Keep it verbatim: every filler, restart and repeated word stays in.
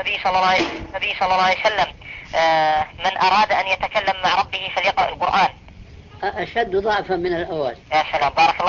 النبي صلى الله عليه النبي صلى الله عليه وسلم آه من أراد أن يتكلم مع ربه فليقرأ القرآن. أشد ضعفا من الأول. يا سلام، بارك الله.